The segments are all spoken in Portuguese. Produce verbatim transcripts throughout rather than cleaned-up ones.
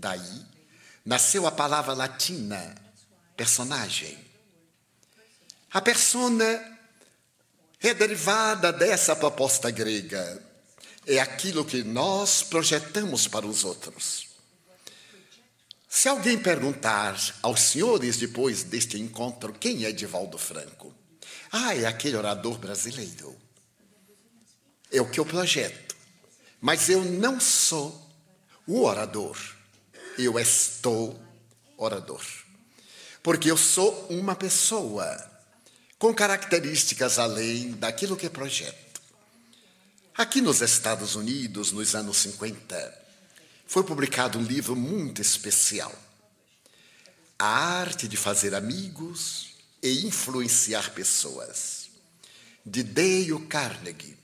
Daí nasceu a palavra latina personagem. A persona é derivada dessa proposta grega. É aquilo que nós projetamos para os outros. Se alguém perguntar aos senhores, depois deste encontro, quem é Divaldo Franco? Ah, é aquele orador brasileiro. É o que eu projeto. Mas eu não sou o orador. Eu estou orador. Porque eu sou uma pessoa com características além daquilo que projeto. Aqui nos Estados Unidos, nos anos cinquenta, foi publicado um livro muito especial. A Arte de Fazer Amigos e Influenciar Pessoas, de Dale Carnegie.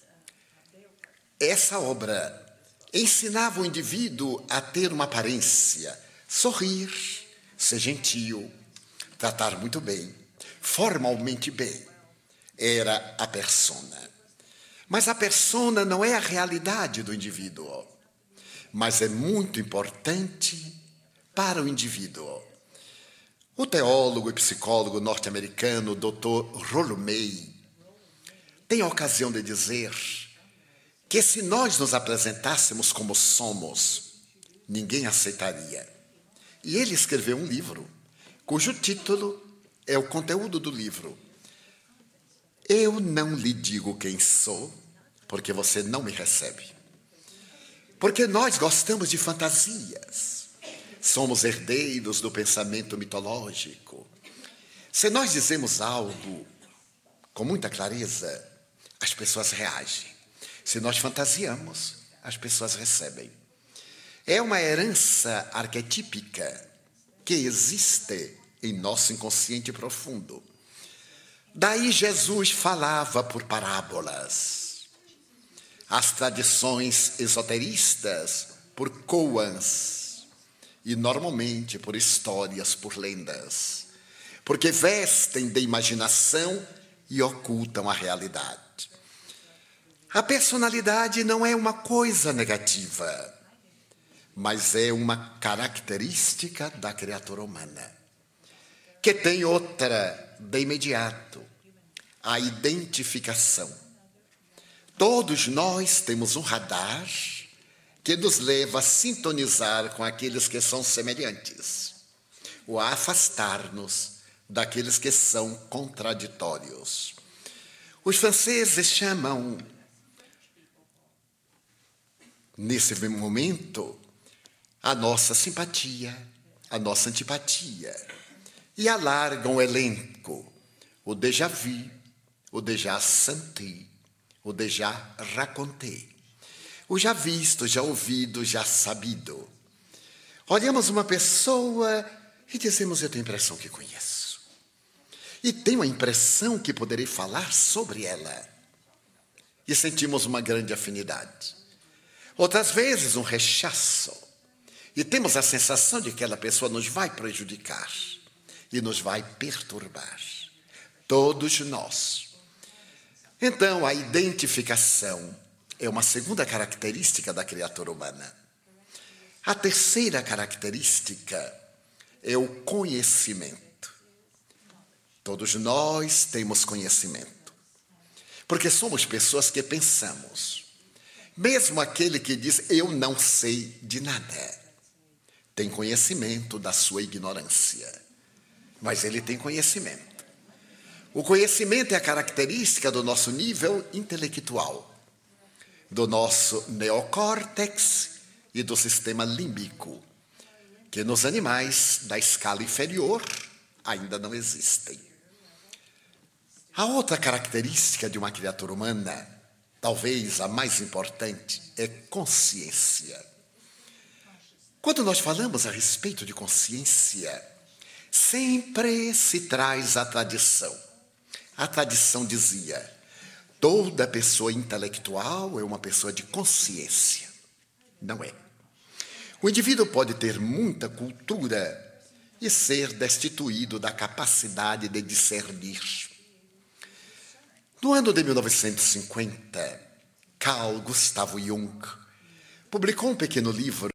Essa obra ensinava o indivíduo a ter uma aparência, sorrir, ser gentil, tratar muito bem, formalmente bem. Era a persona. Mas a persona não é a realidade do indivíduo, mas é muito importante para o indivíduo. O teólogo e psicólogo norte-americano doutor Rollo May tem a ocasião de dizer que se nós nos apresentássemos como somos, ninguém aceitaria. E ele escreveu um livro, cujo título é o conteúdo do livro. Eu não lhe digo quem sou, porque você não me recebe. Porque nós gostamos de fantasias. Somos herdeiros do pensamento mitológico. Se nós dizemos algo com muita clareza, as pessoas reagem. Se nós fantasiamos, as pessoas recebem. É uma herança arquetípica que existe em nosso inconsciente profundo. Daí Jesus falava por parábolas. As tradições esoteristas por koans. E normalmente por histórias, por lendas. Porque vestem de imaginação e ocultam a realidade. A personalidade não é uma coisa negativa, mas é uma característica da criatura humana, que tem outra de imediato, a identificação. Todos nós temos um radar que nos leva a sintonizar com aqueles que são semelhantes, ou a afastar-nos daqueles que são contraditórios. Os franceses chamam, nesse momento, a nossa simpatia, a nossa antipatia, e alargam o elenco, o déjà vu, o déjà senti, o déjà raconté, o já visto, já ouvido, já sabido. Olhamos uma pessoa e dizemos, eu tenho a impressão que conheço. E tenho a impressão que poderei falar sobre ela. E sentimos uma grande afinidade. Outras vezes, um rechaço. E temos a sensação de que aquela pessoa nos vai prejudicar e nos vai perturbar. Todos nós. Então, a identificação é uma segunda característica da criatura humana. A terceira característica é o conhecimento. Todos nós temos conhecimento. Porque somos pessoas que pensamos. Mesmo aquele que diz, eu não sei de nada, tem conhecimento da sua ignorância. Mas ele tem conhecimento. O conhecimento é a característica do nosso nível intelectual, do nosso neocórtex e do sistema límbico, que nos animais da escala inferior ainda não existem. A outra característica de uma criatura humana, talvez a mais importante, é consciência. Quando nós falamos a respeito de consciência, sempre se traz a tradição. A tradição dizia, toda pessoa intelectual é uma pessoa de consciência. Não é. O indivíduo pode ter muita cultura e ser destituído da capacidade de discernir. No ano de mil novecentos e cinquenta, Carl Gustav Jung publicou um pequeno livro